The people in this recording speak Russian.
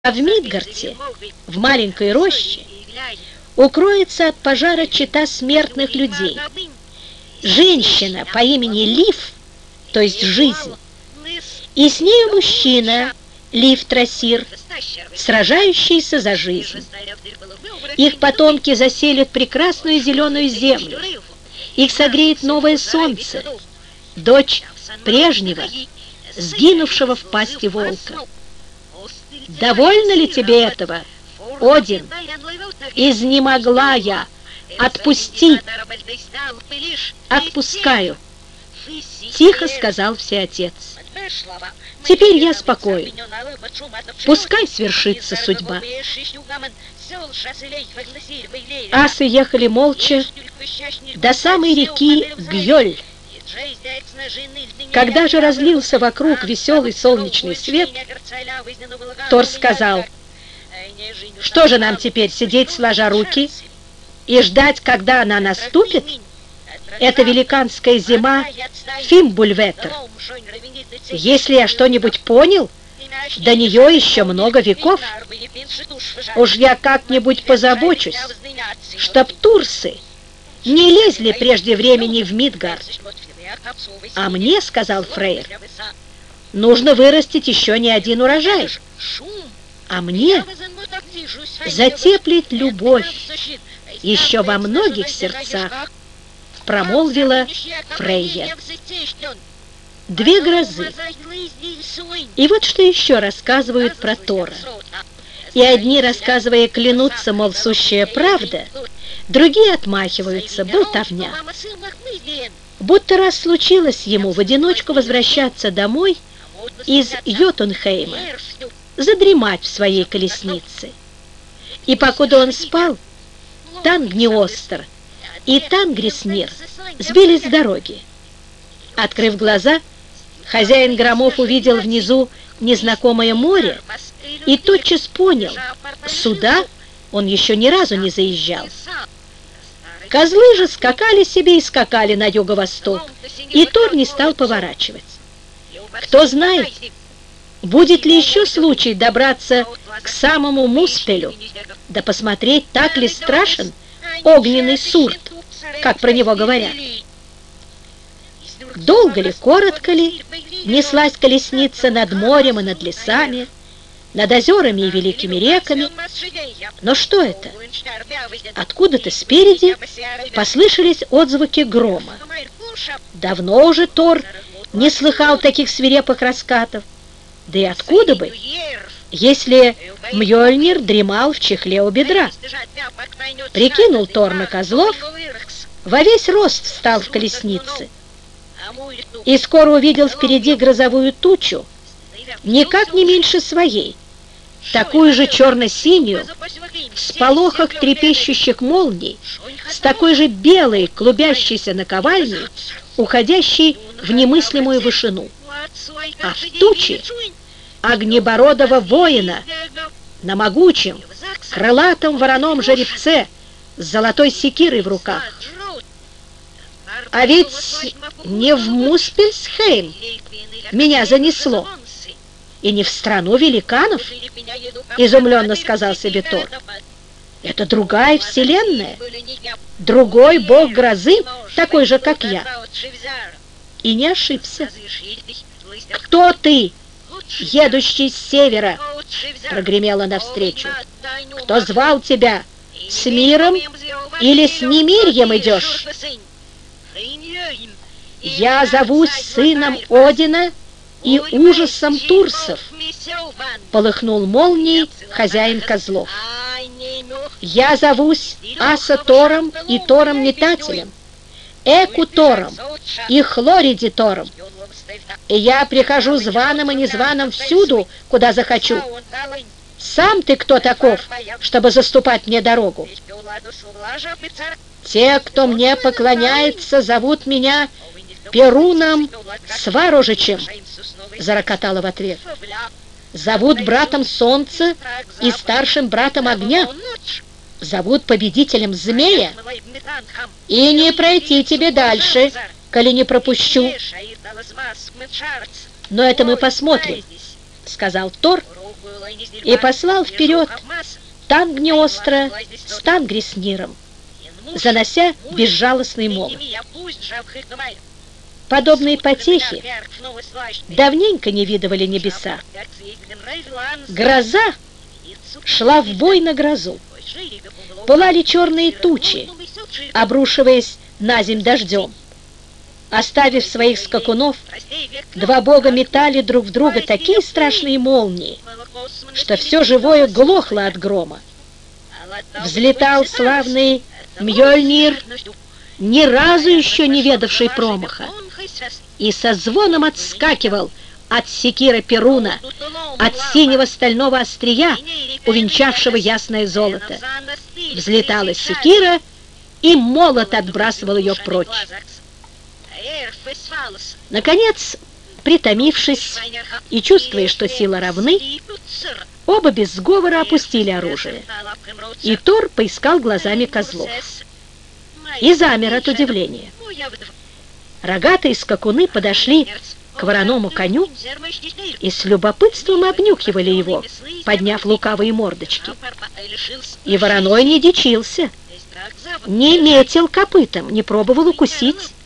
А в Мидгарте, в маленькой роще, укроется от пожара чета смертных людей. Женщина по имени Лив, то есть жизнь, и с нею мужчина, Лив Трасир, сражающийся за жизнь. Их потомки заселят прекрасную зеленую землю. Их согреет новое солнце, дочь прежнего, сгинувшего в пасти волка. Довольно ли тебе этого, Один? Изнемогла я. Отпусти. Отпускаю, тихо сказал Всеотец. Теперь я спокоен. Пускай свершится судьба. Асы ехали молча до самой реки Гьёль. Когда же разлился вокруг веселый солнечный свет, Тор сказал: что же нам теперь, сидеть сложа руки и ждать, когда она наступит? Это великанская зима Фимбульветр. Если я что-нибудь понял, до нее еще много веков. Уж я как-нибудь позабочусь, чтоб турсы не лезли прежде времени в Мидгард. А мне, сказал Фрейр, нужно вырастить еще не один урожай. А мне затеплить любовь еще во многих сердцах, промолвила Фрейя. Две грозы. И вот что еще рассказывают про Тора. И одни, рассказывая, клянутся, мол, сущая правда, другие отмахиваются, болтовня. Будто раз случилось ему в одиночку возвращаться домой из Йотунхейма, задремать в своей колеснице. И покуда он спал, Тангниостр и Тангриснир сбились с дороги. Открыв глаза, хозяин громов увидел внизу незнакомое море и тотчас понял, сюда он еще ни разу не заезжал. Козлы же скакали себе и скакали на юго-восток, и Тор не стал поворачивать. Кто знает, будет ли еще случай добраться к самому Муспелю, да посмотреть, так ли страшен огненный Сурт, как про него говорят. Долго ли, коротко ли неслась колесница над морем и над лесами, над озерами и великими реками. Но что это? Откуда-то спереди послышались отзвуки грома. Давно уже Тор не слыхал таких свирепых раскатов. Да и откуда бы, если Мьёльнир дремал в чехле у бедра? Прикинул Тор на козлов, во весь рост встал в колеснице и скоро увидел впереди грозовую тучу, никак не меньше своей, такую же черно-синюю, в сполохах трепещущих молний, с такой же белой, клубящейся наковальней, уходящей в немыслимую вышину. А в туче огнебородого воина на могучем, крылатом вороном жеребце с золотой секирой в руках. А ведь не в Муспельсхейм меня занесло, и не в страну великанов, изумленно сказал себе Тор. Это другая вселенная, другой бог грозы, такой же, как я. И не ошибся. Кто ты, едущий с севера? Прогремела навстречу. Кто звал тебя? С миром или с немирьем идешь? Я зовусь сыном Одина и ужасом турсов, полыхнул молнией хозяин козлов. Я зовусь Аса Тором и Тором Метателем, Эку Тором и Хлориди Тором. И я прихожу званым и незваным всюду, куда захочу. Сам ты кто таков, чтобы заступать мне дорогу? Те, кто мне поклоняется, зовут меня Перуном Сварожичем, зарокотала в ответ. Зовут братом Солнца и старшим братом Огня. Зовут победителем Змея. И не пройти тебе дальше, коли не пропущу. Но это мы посмотрим, сказал Тор и послал вперед Тангниостра с Тангрисниром, занося безжалостный молот. Подобные потехи давненько не видывали небеса. Гроза шла в бой на грозу. Пылали черные тучи, обрушиваясь на земь дождем. Оставив своих скакунов, два бога метали друг в друга такие страшные молнии, что все живое глохло от грома. Взлетал славный Мьёльнир, ни разу еще не ведавший промаха, и со звоном отскакивал от секиры Перуна, от синего стального острия, увенчавшего ясное золото. Взлетала секира, и молот отбрасывал ее прочь. Наконец, притомившись и чувствуя, что силы равны, оба без сговора опустили оружие, и Тор поискал глазами козлов и замер от удивления. Рогатые скакуны подошли к вороному коню и с любопытством обнюхивали его, подняв лукавые мордочки. И вороной не дичился, не метил копытом, не пробовал укусить.